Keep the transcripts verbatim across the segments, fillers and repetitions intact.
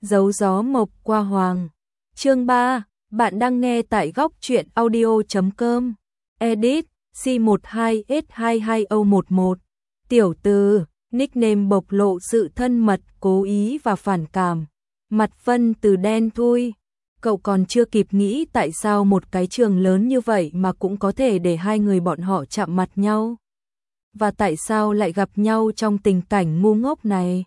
Dấu gió mộc qua hoàng. Chương ba, bạn đang nghe tại góc truyện audio chấm com. Edit C một hai S hai hai O một một. Tiểu từ, nickname bộc lộ sự thân mật, cố ý và phản cảm. Mặt Vân Từ đen thui. Cậu còn chưa kịp nghĩ tại sao một cái trường lớn như vậy mà cũng có thể để hai người bọn họ chạm mặt nhau. Và tại sao lại gặp nhau trong tình cảnh ngu ngốc này?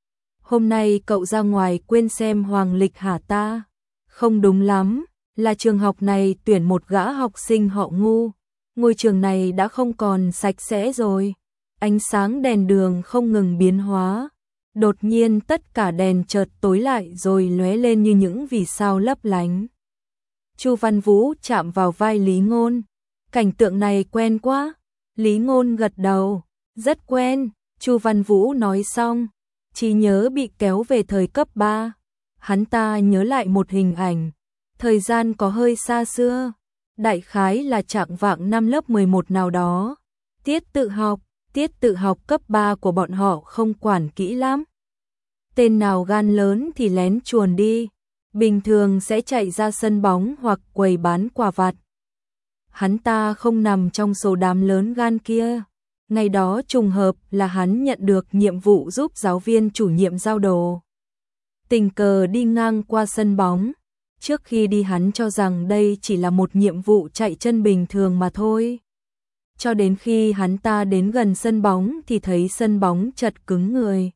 Hôm nay cậu ra ngoài quên xem hoàng lịch hả ta? Không đúng lắm, là trường học này tuyển một gã học sinh họ Ngu. Ngôi trường này đã không còn sạch sẽ rồi. Ánh sáng đèn đường không ngừng biến hóa. Đột nhiên tất cả đèn chợt tối lại rồi lóe lên như những vì sao lấp lánh. Chu Văn Vũ chạm vào vai Lý Ngôn. Cảnh tượng này quen quá. Lý Ngôn gật đầu. Rất quen. Chu Văn Vũ nói xong, trí nhớ bị kéo về thời cấp ba. Hắn ta nhớ lại một hình ảnh. Thời gian có hơi xa xưa. Đại khái là trạng vạng năm lớp mười một nào đó. Tiết tự học. Tiết tự học cấp ba của bọn họ không quản kỹ lắm. Tên nào gan lớn thì lén chuồn đi. Bình thường sẽ chạy ra sân bóng hoặc quầy bán quà vặt. Hắn ta không nằm trong số đám lớn gan kia. Ngày đó trùng hợp là hắn nhận được nhiệm vụ giúp giáo viên chủ nhiệm giao đồ. Tình cờ đi ngang qua sân bóng. Trước khi đi hắn cho rằng đây chỉ là một nhiệm vụ chạy chân bình thường mà thôi. Cho đến khi hắn ta đến gần sân bóng thì thấy sân bóng chật cứng người.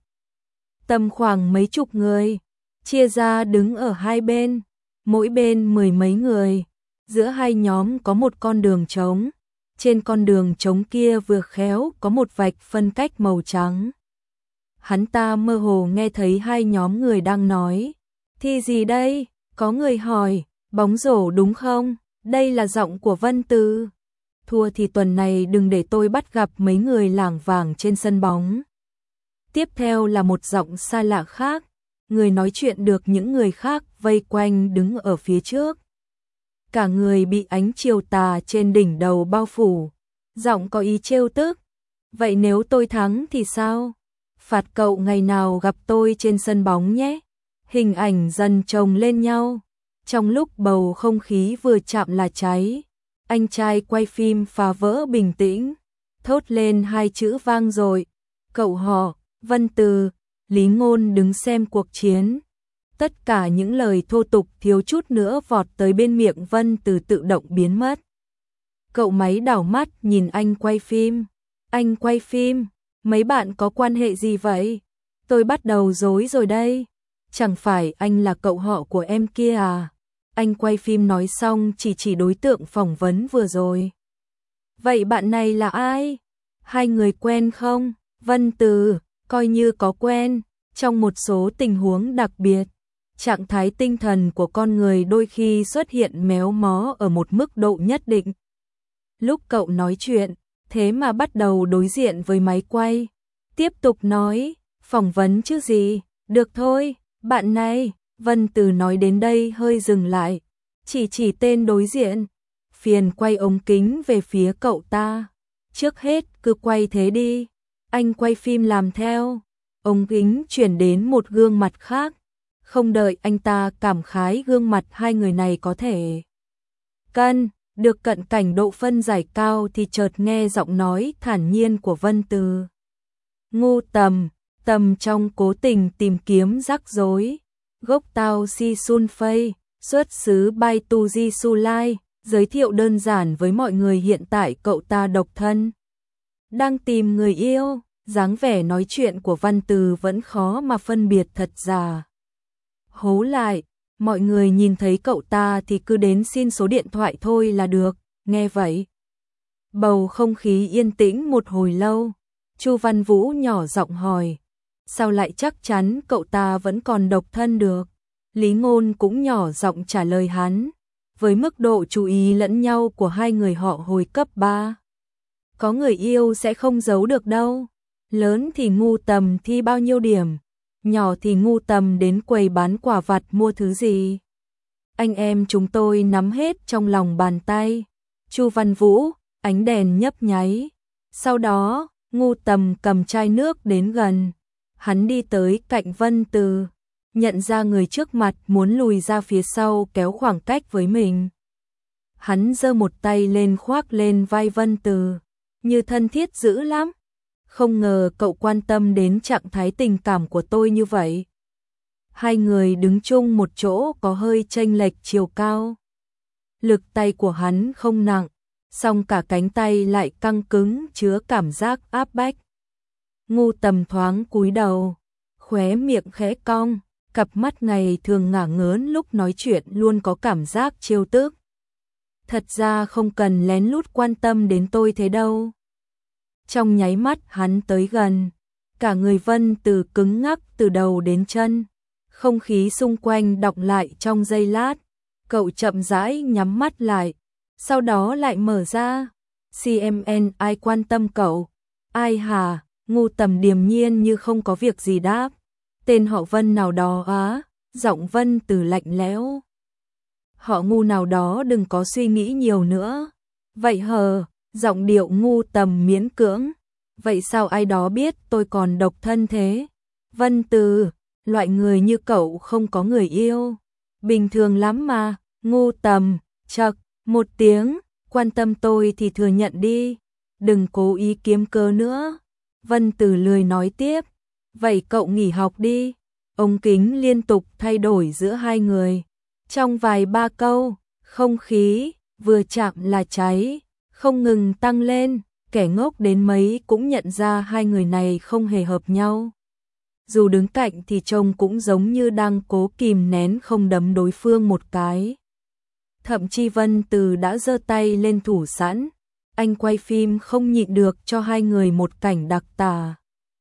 Tầm khoảng mấy chục người, chia ra đứng ở hai bên, mỗi bên mười mấy người. Giữa hai nhóm có một con đường trống. Trên con đường trống kia vừa khéo có một vạch phân cách màu trắng. Hắn ta mơ hồ nghe thấy hai nhóm người đang nói. Thi gì đây? Có người hỏi, bóng rổ đúng không? Đây là giọng của Vân Từ. Thua thì tuần này đừng để tôi bắt gặp mấy người lảng vảng trên sân bóng. Tiếp theo là một giọng xa lạ khác. Người nói chuyện được những người khác vây quanh đứng ở phía trước. Cả người bị ánh chiều tà trên đỉnh đầu bao phủ. Giọng có ý trêu tức. Vậy nếu tôi thắng thì sao? Phạt cậu ngày nào gặp tôi trên sân bóng nhé. Hình ảnh dần chồng lên nhau. Trong lúc bầu không khí vừa chạm là cháy, anh trai quay phim phá vỡ bình tĩnh, thốt lên hai chữ vang dội. Cậu họ, Vân Từ. Lý Ngôn đứng xem cuộc chiến. Tất cả những lời thô tục thiếu chút nữa vọt tới bên miệng Vân Từ tự động biến mất. Cậu máy đảo mắt nhìn anh quay phim. Anh quay phim? Mấy bạn có quan hệ gì vậy? Tôi bắt đầu rối rồi đây. Chẳng phải anh là cậu họ của em kia à? Anh quay phim nói xong chỉ chỉ đối tượng phỏng vấn vừa rồi. Vậy bạn này là ai? Hai người quen không? Vân Từ, coi như có quen. Trong một số tình huống đặc biệt, trạng thái tinh thần của con người đôi khi xuất hiện méo mó ở một mức độ nhất định. Lúc cậu nói chuyện, thế mà bắt đầu đối diện với máy quay. Tiếp tục nói, phỏng vấn chứ gì, được thôi, bạn này. Vân Từ nói đến đây hơi dừng lại, chỉ chỉ tên đối diện. Phiền quay ống kính về phía cậu ta. Trước hết cứ quay thế đi. Anh quay phim làm theo. Ống kính chuyển đến một gương mặt khác. Không đợi anh ta cảm khái gương mặt hai người này có thể cân được cận cảnh độ phân giải cao thì chợt nghe giọng nói thản nhiên của Vân Từ. Ngu Tầm, Tầm trong cố tình tìm kiếm rắc rối. Gốc tao si sun phây, xuất xứ Bai Tu Di Su Lai, giới thiệu đơn giản với mọi người hiện tại cậu ta độc thân. Đang tìm người yêu, dáng vẻ nói chuyện của Văn Từ vẫn khó mà phân biệt thật giả. Hố lại, mọi người nhìn thấy cậu ta thì cứ đến xin số điện thoại thôi là được, nghe vậy. Bầu không khí yên tĩnh một hồi lâu, Chu Văn Vũ nhỏ giọng hỏi. Sao lại chắc chắn cậu ta vẫn còn độc thân được? Lý Ngôn cũng nhỏ giọng trả lời hắn. Với mức độ chú ý lẫn nhau của hai người họ hồi cấp ba, có người yêu sẽ không giấu được đâu. Lớn thì Ngu Tầm thi bao nhiêu điểm, nhỏ thì Ngu Tầm đến quầy bán quà vặt mua thứ gì. Anh em chúng tôi nắm hết trong lòng bàn tay. Chu Văn Vũ, ánh đèn nhấp nháy. Sau đó, Ngu Tầm cầm chai nước đến gần. Hắn đi tới cạnh Vân Từ, nhận ra người trước mặt muốn lùi ra phía sau kéo khoảng cách với mình. Hắn giơ một tay lên khoác lên vai Vân Từ, như thân thiết dữ lắm. Không ngờ cậu quan tâm đến trạng thái tình cảm của tôi như vậy. Hai người đứng chung một chỗ có hơi chênh lệch chiều cao. Lực tay của hắn không nặng, song cả cánh tay lại căng cứng chứa cảm giác áp bách. Ngu Tầm thoáng cúi đầu, khóe miệng khẽ cong, cặp mắt ngày thường ngả ngớn lúc nói chuyện luôn có cảm giác trêu tức. Thật ra không cần lén lút quan tâm đến tôi thế đâu. Trong nháy mắt hắn tới gần, cả người Vân Từ cứng ngắc từ đầu đến chân. Không khí xung quanh đọng lại trong giây lát, cậu chậm rãi nhắm mắt lại, sau đó lại mở ra. xê em en ai quan tâm cậu? Ai hả? Ngu Tầm điềm nhiên như không có việc gì đáp. Tên họ Vân nào đó á? Giọng Vân Từ lạnh lẽo. Họ Ngu nào đó, đừng có suy nghĩ nhiều nữa. Vậy hờ? Giọng điệu Ngu Tầm miễn cưỡng. Vậy sao ai đó biết tôi còn độc thân thế? Vân Từ, loại người như cậu không có người yêu. Bình thường lắm mà. Ngu Tầm, chậc, một tiếng, quan tâm tôi thì thừa nhận đi. Đừng cố ý kiếm cớ nữa. Vân Từ lười nói tiếp. Vậy cậu nghỉ học đi. Ống kính liên tục thay đổi giữa hai người. Trong vài ba câu, không khí vừa chạm là cháy, không ngừng tăng lên. Kẻ ngốc đến mấy cũng nhận ra hai người này không hề hợp nhau. Dù đứng cạnh thì trông cũng giống như đang cố kìm nén không đấm đối phương một cái. Thậm chí Vân Từ đã giơ tay lên thủ sẵn. Anh quay phim không nhịn được cho hai người một cảnh đặc tả.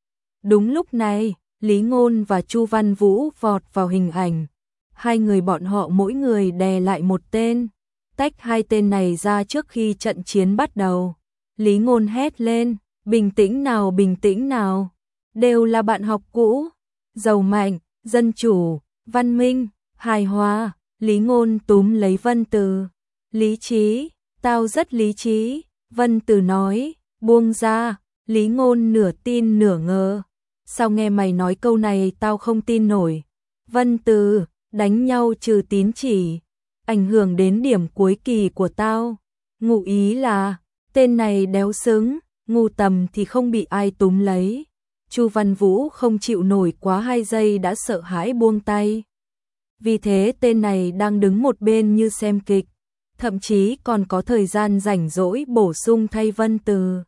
Đúng lúc này, Lý Ngôn và Chu Văn Vũ vọt vào hình ảnh. Hai người bọn họ mỗi người đè lại một tên, tách hai tên này ra trước khi trận chiến bắt đầu. Lý Ngôn hét lên, bình tĩnh nào, bình tĩnh nào, đều là bạn học cũ, giàu mạnh, dân chủ, văn minh, hài hòa. Lý Ngôn túm lấy Vân Từ, lý trí, tao rất lý trí. Vân Từ nói, buông ra. Lý Ngôn nửa tin nửa ngờ, sao nghe mày nói câu này tao không tin nổi. Vân Từ, đánh nhau trừ tín chỉ, ảnh hưởng đến điểm cuối kỳ của tao. Ngụ ý là, tên này đéo xứng. Ngu Tầm thì không bị ai túm lấy. Chu Văn Vũ không chịu nổi quá hai giây đã sợ hãi buông tay. Vì thế tên này đang đứng một bên như xem kịch, thậm chí còn có thời gian rảnh rỗi bổ sung thay Vân Từ.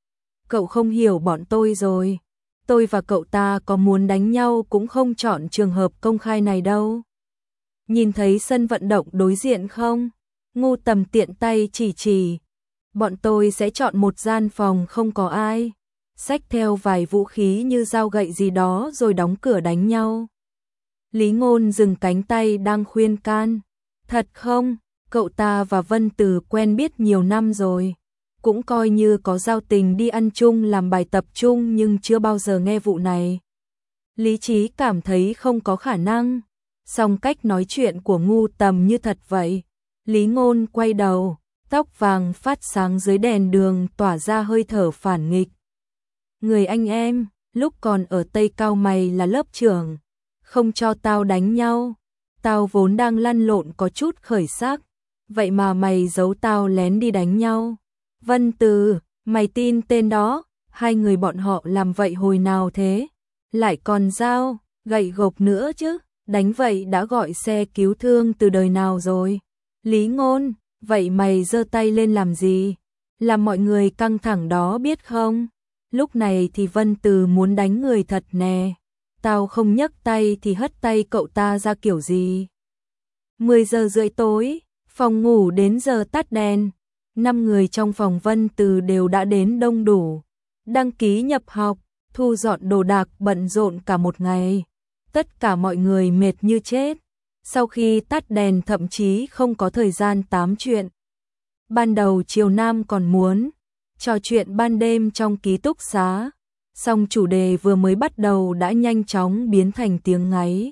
Cậu không hiểu bọn tôi rồi. Tôi và cậu ta có muốn đánh nhau cũng không chọn trường hợp công khai này đâu. Nhìn thấy sân vận động đối diện không? Ngu Tầm tiện tay chỉ chỉ. Bọn tôi sẽ chọn một gian phòng không có ai, xách theo vài vũ khí như dao gậy gì đó rồi đóng cửa đánh nhau. Lý Ngôn dừng cánh tay đang khuyên can. Thật không? Cậu ta và Vân Từ quen biết nhiều năm rồi, cũng coi như có giao tình đi ăn chung làm bài tập chung, nhưng chưa bao giờ nghe vụ này. Lý trí cảm thấy không có khả năng, song cách nói chuyện của Ngu Tầm như thật vậy. Lý Ngôn quay đầu, tóc vàng phát sáng dưới đèn đường tỏa ra hơi thở phản nghịch. Người anh em, lúc còn ở Tây Cao mày là lớp trưởng, không cho tao đánh nhau. Tao vốn đang lăn lộn có chút khởi sắc, vậy mà mày giấu tao lén đi đánh nhau. Vân Từ, mày tin tên đó? Hai người bọn họ làm vậy hồi nào thế? Lại còn dao, gậy gộc nữa chứ, đánh vậy đã gọi xe cứu thương từ đời nào rồi? Lý Ngôn, vậy mày giơ tay lên làm gì? Làm mọi người căng thẳng đó biết không? Lúc này thì Vân Từ muốn đánh người thật nè. Tao không nhấc tay thì hất tay cậu ta ra kiểu gì? mười giờ rưỡi tối, phòng ngủ đến giờ tắt đèn. Năm người trong phòng Vân Từ đều đã đến đông đủ. Đăng ký nhập học, thu dọn đồ đạc, bận rộn cả một ngày. Tất cả mọi người mệt như chết. Sau khi tắt đèn thậm chí không có thời gian tám chuyện. Ban đầu Triều Nam còn muốn trò chuyện ban đêm trong ký túc xá, song chủ đề vừa mới bắt đầu đã nhanh chóng biến thành tiếng ngáy.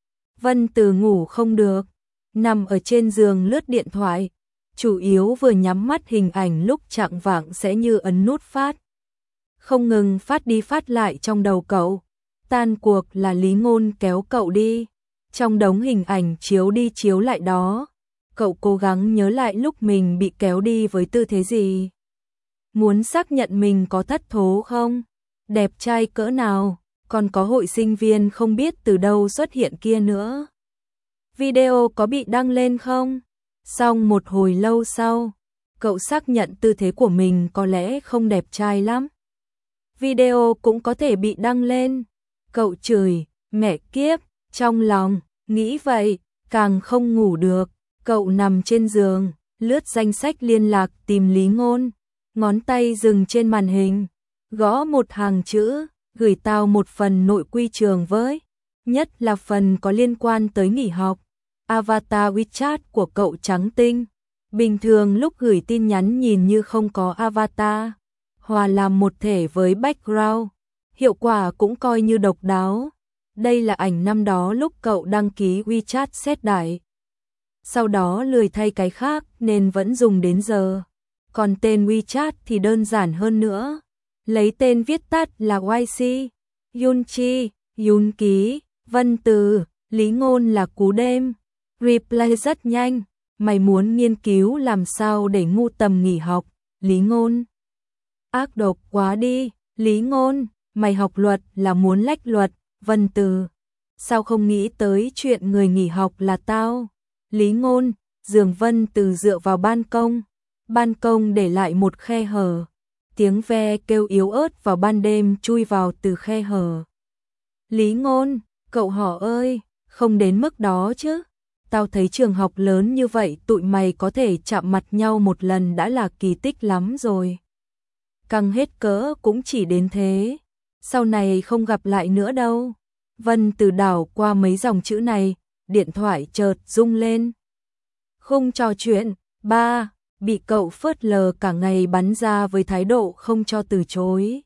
Vân Từ ngủ không được, nằm ở trên giường lướt điện thoại, chủ yếu vừa nhắm mắt hình ảnh lúc chạng vạng sẽ như ấn nút phát. Không ngừng phát đi phát lại trong đầu cậu. Tan cuộc là Lý Ngôn kéo cậu đi. Trong đống hình ảnh chiếu đi chiếu lại đó, cậu cố gắng nhớ lại lúc mình bị kéo đi với tư thế gì. Muốn xác nhận mình có thất thố không? Đẹp trai cỡ nào? Còn có hội sinh viên không biết từ đâu xuất hiện kia nữa. Video có bị đăng lên không? Xong một hồi lâu sau, cậu xác nhận tư thế của mình có lẽ không đẹp trai lắm. Video cũng có thể bị đăng lên. Cậu chửi, mẹ kiếp, trong lòng, nghĩ vậy, càng không ngủ được. Cậu nằm trên giường, lướt danh sách liên lạc tìm Lý Ngôn. Ngón tay dừng trên màn hình, gõ một hàng chữ, gửi tao một phần nội quy trường với. Nhất là phần có liên quan tới nghỉ học. Avatar WeChat của cậu trắng tinh. Bình thường lúc gửi tin nhắn nhìn như không có avatar, hòa làm một thể với background. Hiệu quả cũng coi như độc đáo. Đây là ảnh năm đó lúc cậu đăng ký WeChat xét đại. Sau đó lười thay cái khác nên vẫn dùng đến giờ. Còn tên WeChat thì đơn giản hơn nữa. Lấy tên viết tắt là Y C, Yunchi, Yun Ký, Vân Từ, Lý Ngôn là cú đêm. Reply rất nhanh, mày muốn nghiên cứu làm sao để ngu tầm nghỉ học, Lý Ngôn. Ác độc quá đi, Lý Ngôn, mày học luật là muốn lách luật, Vân Từ. Sao không nghĩ tới chuyện người nghỉ học là tao? Lý Ngôn, giường Vân Từ dựa vào ban công. Ban công để lại một khe hở. Tiếng ve kêu yếu ớt vào ban đêm chui vào từ khe hở. Lý Ngôn, cậu họ ơi, không đến mức đó chứ. Tao thấy trường học lớn như vậy tụi mày có thể chạm mặt nhau một lần đã là kỳ tích lắm rồi. Căng hết cỡ cũng chỉ đến thế. Sau này không gặp lại nữa đâu. Vân Từ đảo qua mấy dòng chữ này, điện thoại chợt rung lên. Khung trò chuyện, ba, bị cậu phớt lờ cả ngày bắn ra với thái độ không cho từ chối.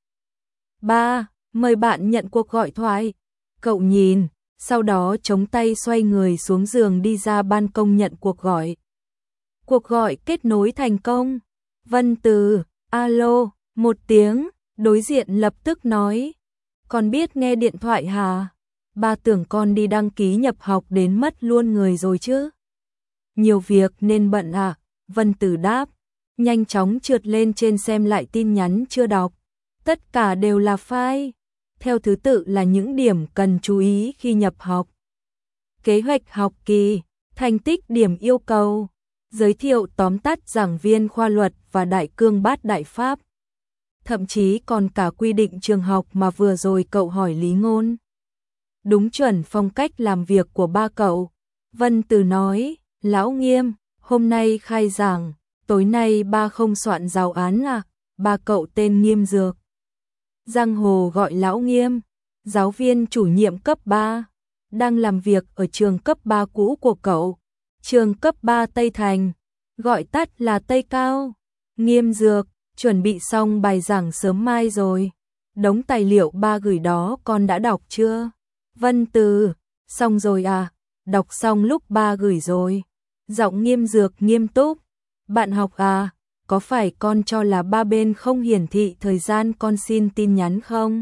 Ba, mời bạn nhận cuộc gọi thoại. Cậu nhìn, sau đó chống tay xoay người xuống giường đi ra ban công nhận cuộc gọi. Cuộc gọi kết nối thành công. Vân Từ, alo, một tiếng, đối diện lập tức nói. Con biết nghe điện thoại hả? Ba tưởng con đi đăng ký nhập học đến mất luôn người rồi chứ. Nhiều việc nên bận à? Vân Từ đáp, nhanh chóng trượt lên trên xem lại tin nhắn chưa đọc. Tất cả đều là file. Theo thứ tự là những điểm cần chú ý khi nhập học. Kế hoạch học kỳ, thành tích điểm yêu cầu, giới thiệu tóm tắt giảng viên khoa luật và đại cương bát đại pháp. Thậm chí còn cả quy định trường học mà vừa rồi cậu hỏi Lý Ngôn. Đúng chuẩn phong cách làm việc của ba cậu. Vân Từ nói, Lão Nghiêm, hôm nay khai giảng, tối nay ba không soạn giáo án à? Ba cậu tên Nghiêm Dược. Giang hồ gọi Lão Nghiêm, giáo viên chủ nhiệm cấp ba, đang làm việc ở trường cấp ba cũ của cậu, trường cấp ba Tây Thành, gọi tắt là Tây Cao. Nghiêm Dược, chuẩn bị xong bài giảng sớm mai rồi. Đống tài liệu ba gửi đó con đã đọc chưa? Vân Từ, xong rồi à? Đọc xong lúc ba gửi rồi. Giọng Nghiêm Dược nghiêm túc. Bạn học à? Có phải con cho là ba bên không hiển thị thời gian con xin tin nhắn không?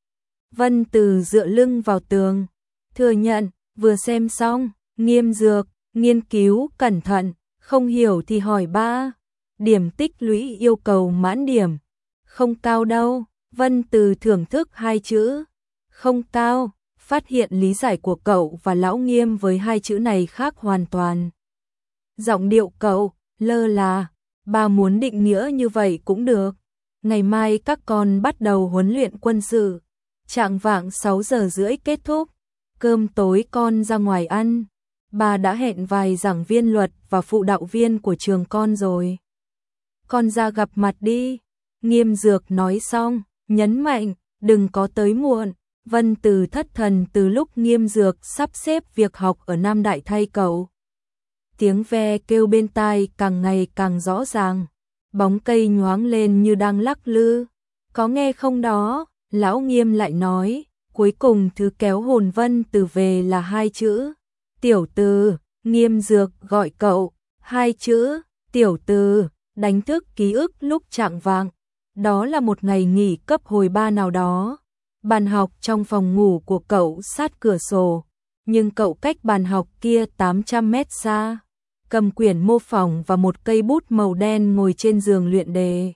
Vân Từ dựa lưng vào tường. Thừa nhận, vừa xem xong. Nghiêm Dược, nghiên cứu cẩn thận, không hiểu thì hỏi ba. Điểm tích lũy yêu cầu mãn điểm. Không cao đâu. Vân Từ thưởng thức hai chữ. Không cao. Phát hiện lý giải của cậu và Lão Nghiêm với hai chữ này khác hoàn toàn. Giọng điệu cậu, lơ là. Ba muốn định nghĩa như vậy cũng được. Ngày mai các con bắt đầu huấn luyện quân sự. Chạng vạng sáu giờ rưỡi kết thúc. Cơm tối con ra ngoài ăn. Ba đã hẹn vài giảng viên luật và phụ đạo viên của trường con rồi. Con ra gặp mặt đi. Nghiêm Dược nói xong, nhấn mạnh, đừng có tới muộn. Vân Từ thất thần từ lúc Nghiêm Dược sắp xếp việc học ở Nam Đại thay cậu. Tiếng ve kêu bên tai càng ngày càng rõ ràng. Bóng cây nhoáng lên như đang lắc lư. Có nghe không đó? Lão Nghiêm lại nói. Cuối cùng thứ kéo hồn Vân Từ về là hai chữ. Tiểu Từ. Nghiêm Dược gọi cậu. Hai chữ. Tiểu Từ. Đánh thức ký ức lúc chạng vạng. Đó là một ngày nghỉ cấp hồi ba nào đó. Bàn học trong phòng ngủ của cậu sát cửa sổ. nhưng cậu cách bàn học kia tám trăm mét xa, cầm quyển mô phỏng và một cây bút màu đen ngồi trên giường luyện đề.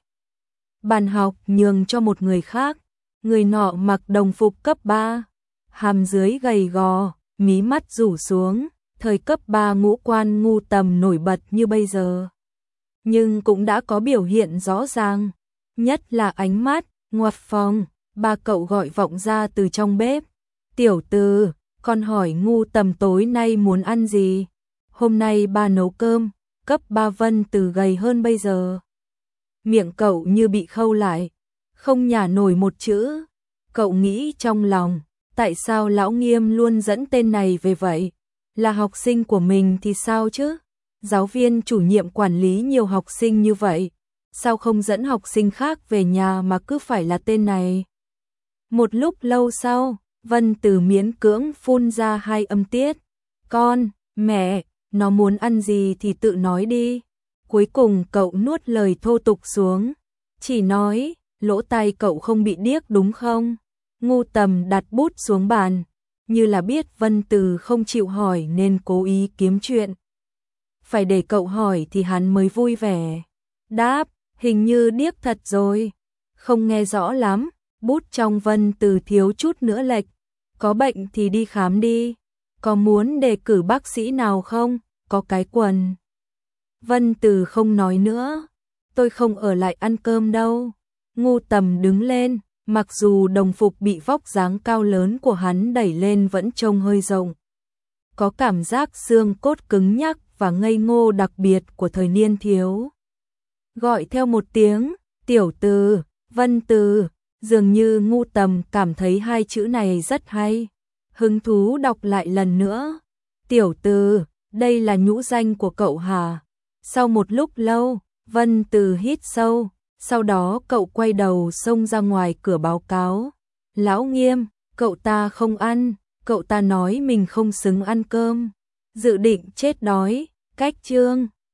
Bàn học nhường cho một người khác, người nọ mặc đồng phục cấp ba, hàm dưới gầy gò, mí mắt rủ xuống, thời cấp ba ngũ quan ngu tầm nổi bật như bây giờ. Nhưng cũng đã có biểu hiện rõ ràng, nhất là ánh mắt, ngoặt phòng, ba cậu gọi vọng ra từ trong bếp. Tiểu Từ, con hỏi ngu tầm tối nay muốn ăn gì? Hôm nay ba nấu cơm, cấp ba Vân Từ gầy hơn bây giờ. Miệng cậu như bị khâu lại, không nhả nổi một chữ. Cậu nghĩ trong lòng, tại sao lão Nghiêm luôn dẫn tên này về vậy? Là học sinh của mình thì sao chứ? Giáo viên chủ nhiệm quản lý nhiều học sinh như vậy, sao không dẫn học sinh khác về nhà mà cứ phải là tên này? Một lúc lâu sau, Vân Từ miễn cưỡng phun ra hai âm tiết. Con, mẹ, nó muốn ăn gì thì tự nói đi. Cuối cùng cậu nuốt lời thô tục xuống, chỉ nói, lỗ tai cậu không bị điếc đúng không? Ngu Tầm đặt bút xuống bàn, như là biết Vân Từ không chịu hỏi nên cố ý kiếm chuyện. Phải để cậu hỏi thì hắn mới vui vẻ. Đáp, hình như điếc thật rồi. Không nghe rõ lắm, bút trong Vân Từ thiếu chút nữa lệch. Có bệnh thì đi khám đi. Có muốn đề cử bác sĩ nào không? Có cái quần. Vân Từ không nói nữa. Tôi không ở lại ăn cơm đâu. Ngu Tầm đứng lên, mặc dù đồng phục bị vóc dáng cao lớn của hắn đẩy lên vẫn trông hơi rộng. Có cảm giác xương cốt cứng nhắc và ngây ngô đặc biệt của thời niên thiếu. Gọi theo một tiếng, Tiểu Từ, Vân Từ, dường như Ngu Tầm cảm thấy hai chữ này rất hay. Hứng thú đọc lại lần nữa. Tiểu Từ, đây là nhũ danh của cậu hả? Sau một lúc lâu, Vân Từ hít sâu, sau đó cậu quay đầu xông ra ngoài cửa báo cáo. Lão Nghiêm, cậu ta không ăn, cậu ta nói mình không xứng ăn cơm, dự định chết đói, cách chương.